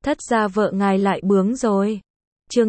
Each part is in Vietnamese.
Thất gia vợ ngài lại bướng rồi. Chương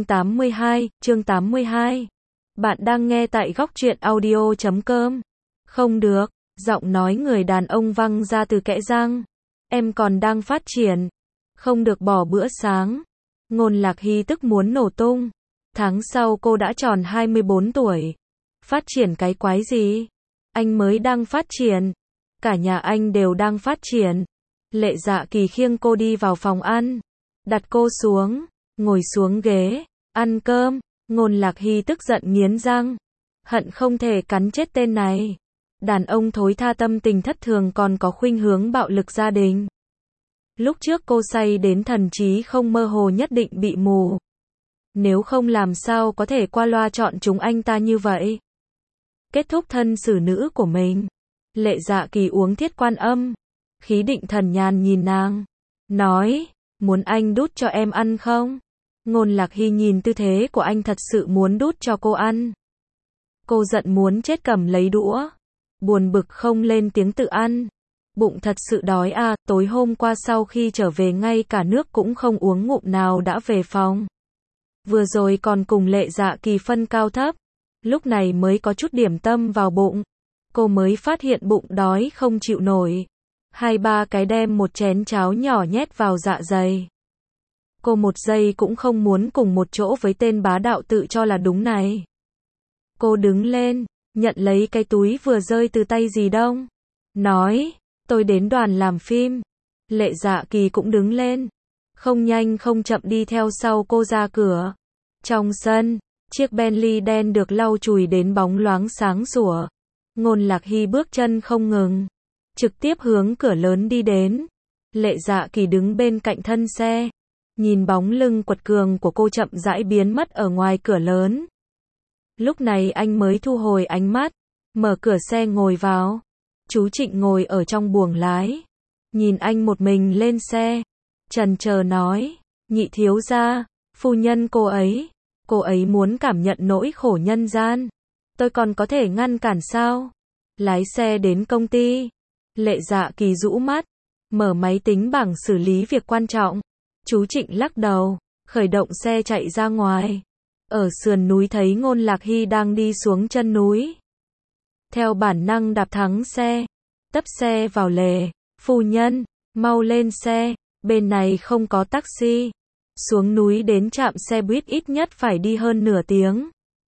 82. Bạn đang nghe tại góc truyện audio.com. Không được, giọng nói người đàn ông văng ra từ kẽ răng. Em còn đang phát triển. Không được bỏ bữa sáng. Ngôn Lạc Hy tức muốn nổ tung. Tháng sau cô đã tròn 24 tuổi. Phát triển cái quái gì? Anh mới đang phát triển. Cả nhà anh đều đang phát triển. Lệ Dạ Kỳ khiêng cô đi vào phòng ăn. Đặt cô xuống. Ngồi xuống ghế. Ăn cơm. Ngôn Lạc Hy tức giận nghiến răng. Hận không thể cắn chết tên này. Đàn ông thối tha tâm tình thất thường còn có khuynh hướng bạo lực gia đình. Lúc trước cô say đến thần trí không mơ hồ nhất định bị mù. Nếu không làm sao có thể qua loa chọn chúng anh ta như vậy. Kết thúc thân xử nữ của mình. Lệ Dạ Kỳ uống Thiết Quan Âm. Khí định thần nhàn nhìn nàng. Nói, muốn anh đút cho em ăn không? Ngôn Lạc Hy nhìn tư thế của anh thật sự muốn đút cho cô ăn. Cô giận muốn chết cầm lấy đũa. Buồn bực không lên tiếng tự ăn. Bụng thật sự đói à, tối hôm qua sau khi trở về ngay cả nước cũng không uống ngụm nào đã về phòng. Vừa rồi còn cùng Lệ Dạ Kỳ phân cao thấp. Lúc này mới có chút điểm tâm vào bụng. Cô mới phát hiện bụng đói không chịu nổi. 2-3 cái đem một chén cháo nhỏ nhét vào dạ dày. Cô một giây cũng không muốn cùng một chỗ với tên bá đạo tự cho là đúng này. Cô đứng lên, nhận lấy cái túi vừa rơi từ tay dì Đông. Nói, tôi đến đoàn làm phim. Lệ Dạ Kỳ cũng đứng lên. Không nhanh không chậm đi theo sau cô ra cửa. Trong sân, chiếc Bentley đen được lau chùi đến bóng loáng sáng sủa. Ngôn Lạc Hy bước chân không ngừng. Trực tiếp hướng cửa lớn đi đến. Lệ Dạ Kỳ đứng bên cạnh thân xe. Nhìn bóng lưng quật cường của cô chậm rãi biến mất ở ngoài cửa lớn. Lúc này anh mới thu hồi ánh mắt. Mở cửa xe ngồi vào. Chú Trịnh ngồi ở trong buồng lái. Nhìn anh một mình lên xe. Chần chờ nói. Nhị thiếu gia, phu nhân cô ấy muốn cảm nhận nỗi khổ nhân gian. Tôi còn có thể ngăn cản sao? Lái xe đến công ty. Lệ Dạ Kỳ rũ mắt. Mở máy tính bảng xử lý việc quan trọng. Chú Trịnh lắc đầu. Khởi động xe chạy ra ngoài. Ở sườn núi thấy Ngôn Lạc Hy đang đi xuống chân núi. Theo bản năng đạp thắng xe. Tấp xe vào lề. Phu nhân, mau lên xe. Bên này không có taxi. Xuống núi đến trạm xe buýt ít nhất phải đi hơn nửa tiếng.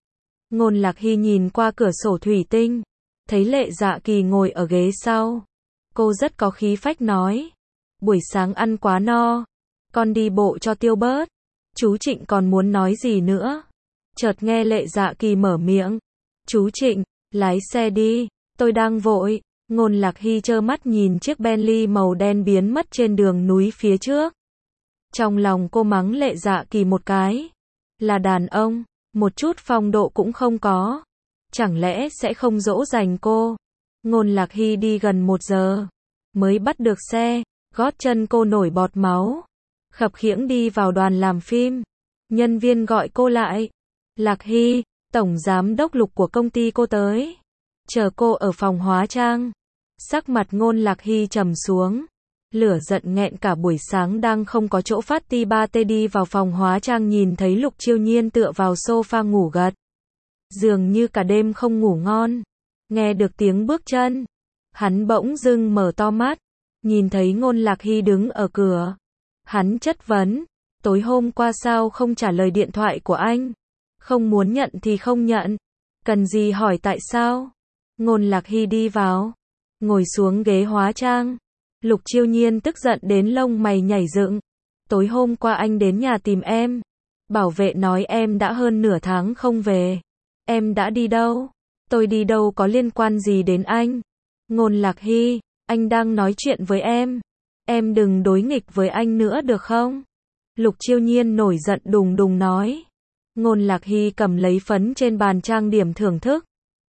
Ngôn Lạc Hy nhìn qua cửa sổ thủy tinh. Thấy Lệ Dạ Kỳ ngồi ở ghế sau. Cô rất có khí phách nói. Buổi sáng ăn quá no. Con đi bộ cho tiêu bớt. Chú Trịnh còn muốn nói gì nữa. Chợt nghe Lệ Dạ Kỳ mở miệng. Chú Trịnh, lái xe đi. Tôi đang vội. Ngôn Lạc Hy trơ mắt nhìn chiếc Bentley màu đen biến mất trên đường núi phía trước. Trong lòng cô mắng Lệ Dạ Kỳ một cái. Là đàn ông, một chút phong độ cũng không có. Chẳng lẽ sẽ không dỗ dành cô? Ngôn Lạc Hy đi gần 1 giờ. Mới bắt được xe. Gót chân cô nổi bọt máu. Khập khiễng đi vào đoàn làm phim. Nhân viên gọi cô lại. Lạc Hy, tổng giám đốc Lục của công ty cô tới. Chờ cô ở phòng hóa trang. Sắc mặt Ngôn Lạc Hy trầm xuống. Lửa giận nghẹn cả buổi sáng đang không có chỗ phát ti ba tê đi vào phòng hóa trang nhìn thấy Lục Chiêu Nhiên tựa vào sofa ngủ gật. Dường như cả đêm không ngủ ngon. Nghe được tiếng bước chân. Hắn bỗng dưng mở to mắt. Nhìn thấy Ngôn Lạc Hy đứng ở cửa. Hắn chất vấn. Tối hôm qua sao không trả lời điện thoại của anh? Không muốn nhận thì không nhận. Cần gì hỏi tại sao? Ngôn Lạc Hy đi vào. Ngồi xuống ghế hóa trang. Lục Chiêu Nhiên tức giận đến lông mày nhảy dựng. Tối hôm qua anh đến nhà tìm em. Bảo vệ nói em đã hơn nửa tháng không về. Em đã đi đâu? Tôi đi đâu có liên quan gì đến anh? Ngôn Lạc Hy, anh đang nói chuyện với em. Em đừng đối nghịch với anh nữa được không? Lục Chiêu Nhiên nổi giận đùng đùng nói. Ngôn Lạc Hy cầm lấy phấn trên bàn trang điểm thưởng thức.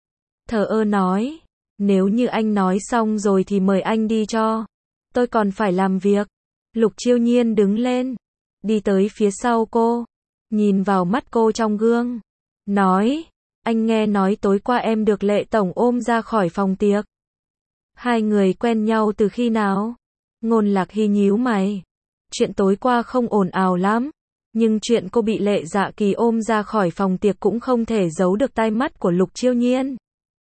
Thờ ơ nói. Nếu như anh nói xong rồi thì mời anh đi cho. Tôi còn phải làm việc. Lục Chiêu Nhiên đứng lên. Đi tới phía sau cô. Nhìn vào mắt cô trong gương. Nói. Anh nghe nói tối qua em được Lệ tổng ôm ra khỏi phòng tiệc. Hai người quen nhau từ khi nào? Ngôn Lạc Hy nhíu mày. Chuyện tối qua không ồn ào lắm, nhưng chuyện cô bị Lệ Dạ Kỳ ôm ra khỏi phòng tiệc cũng không thể giấu được tai mắt của Lục Chiêu Nhiên.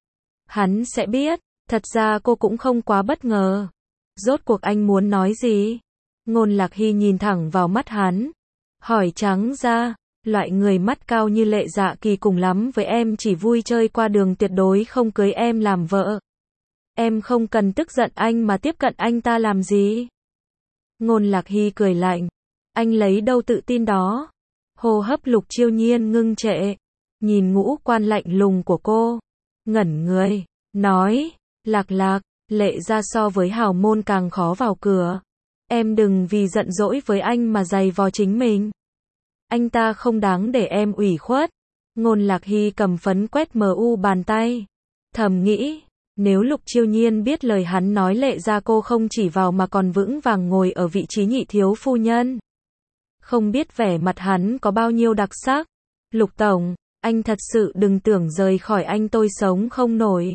Hắn sẽ biết, thật ra cô cũng không quá bất ngờ. Rốt cuộc anh muốn nói gì? Ngôn Lạc Hy nhìn thẳng vào mắt hắn, hỏi trắng ra, loại người mắt cao như Lệ Dạ Kỳ cùng lắm với em chỉ vui chơi qua đường, tuyệt đối không cưới em làm vợ. Em không cần tức giận anh mà tiếp cận anh ta làm gì? Ngôn Lạc Hy cười lạnh, anh lấy đâu tự tin đó? Hô hấp Lục Chiêu Nhiên ngưng trệ, nhìn ngũ quan lạnh lùng của cô, ngẩn người, nói, Lạc Lạc, Lệ gia so với hào môn càng khó vào cửa. Em đừng vì giận dỗi với anh mà giày vò chính mình. Anh ta không đáng để em ủy khuất. Ngôn Lạc Hy cầm phấn quét bàn tay. Thầm nghĩ, nếu Lục Chiêu Nhiên biết lời hắn nói, Lệ gia cô không chỉ vào mà còn vững vàng ngồi ở vị trí nhị thiếu phu nhân. Không biết vẻ mặt hắn có bao nhiêu đặc sắc. Lục tổng, anh thật sự đừng tưởng rời khỏi anh tôi sống không nổi.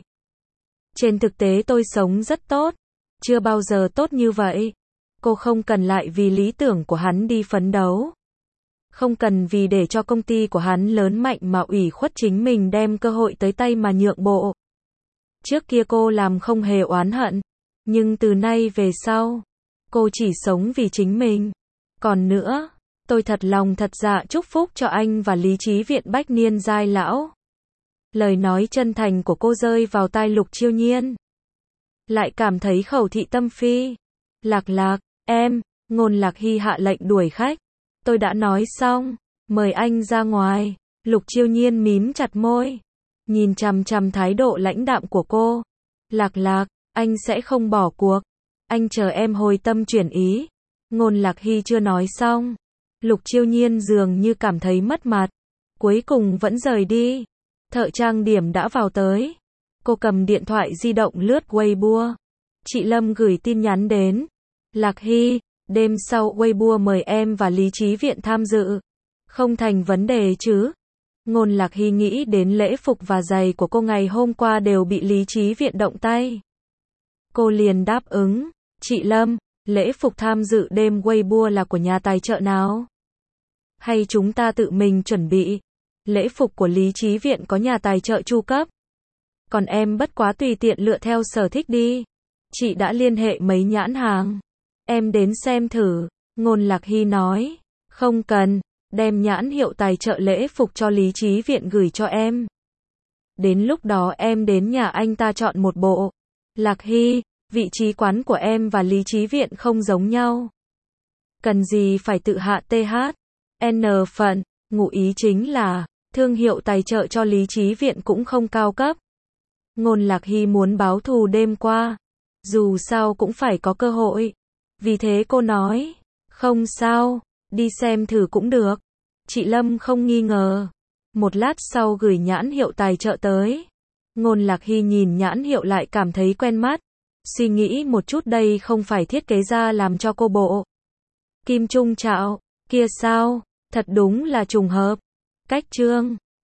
Trên thực tế tôi sống rất tốt. Chưa bao giờ tốt như vậy. Cô không cần lại vì lý tưởng của hắn đi phấn đấu. Không cần vì để cho công ty của hắn lớn mạnh mà ủy khuất chính mình, đem cơ hội tới tay mà nhượng bộ. Trước kia cô làm không hề oán hận. Nhưng từ nay về sau, cô chỉ sống vì chính mình. Còn nữa, tôi thật lòng thật dạ chúc phúc cho anh và Lý Chí Viện bách niên giai lão. Lời nói chân thành của cô rơi vào tai Lục Chiêu Nhiên. Lại cảm thấy khẩu thị tâm phi. Lạc Lạc, em, Ngôn Lạc Hy hạ lệnh đuổi khách. Tôi đã nói xong, mời anh ra ngoài. Lục Chiêu Nhiên mím chặt môi, nhìn chằm chằm thái độ lãnh đạm của cô. Lạc Lạc, anh sẽ không bỏ cuộc. Anh chờ em hồi tâm chuyển ý. Ngôn Lạc Hy chưa nói xong. Lục Chiêu Nhiên dường như cảm thấy mất mặt. Cuối cùng vẫn rời đi. Thợ trang điểm đã vào tới. Cô cầm điện thoại di động lướt Weibo. Chị Lâm gửi tin nhắn đến. Lạc Hy, đêm sau Weibo mời em và Lý Chí Viện tham dự. Không thành vấn đề chứ? Ngôn Lạc Hy nghĩ đến lễ phục và giày của cô ngày hôm qua đều bị Lý Chí Viện động tay. Cô liền đáp ứng. Chị Lâm, lễ phục tham dự đêm Weibo là của nhà tài trợ nào? Hay chúng ta tự mình chuẩn bị? Lễ phục của Lý Chí Viện có nhà tài trợ chu cấp. Còn em bất quá tùy tiện lựa theo sở thích đi. Chị đã liên hệ mấy nhãn hàng. Em đến xem thử. Ngôn Lạc Hy nói. Không cần, đem nhãn hiệu tài trợ lễ phục cho Lý Chí Viện gửi cho em. Đến lúc đó em đến nhà anh ta chọn một bộ. Lạc Hy, vị trí quán của em và Lý Chí Viện không giống nhau. Cần gì phải tự hạ TH. N phận, ngụ ý chính là, thương hiệu tài trợ cho Lý Chí Viện cũng không cao cấp. Ngôn Lạc Hy muốn báo thù đêm qua. Dù sao cũng phải có cơ hội. Vì thế cô nói, không sao, đi xem thử cũng được. Chị Lâm không nghi ngờ. Một lát sau gửi nhãn hiệu tài trợ tới. Ngôn Lạc Hy nhìn nhãn hiệu lại cảm thấy quen mắt. Suy nghĩ một chút, đây không phải thiết kế ra làm cho cô bộ. Kim Trung Trạo, kia sao, thật đúng là trùng hợp. Cách chương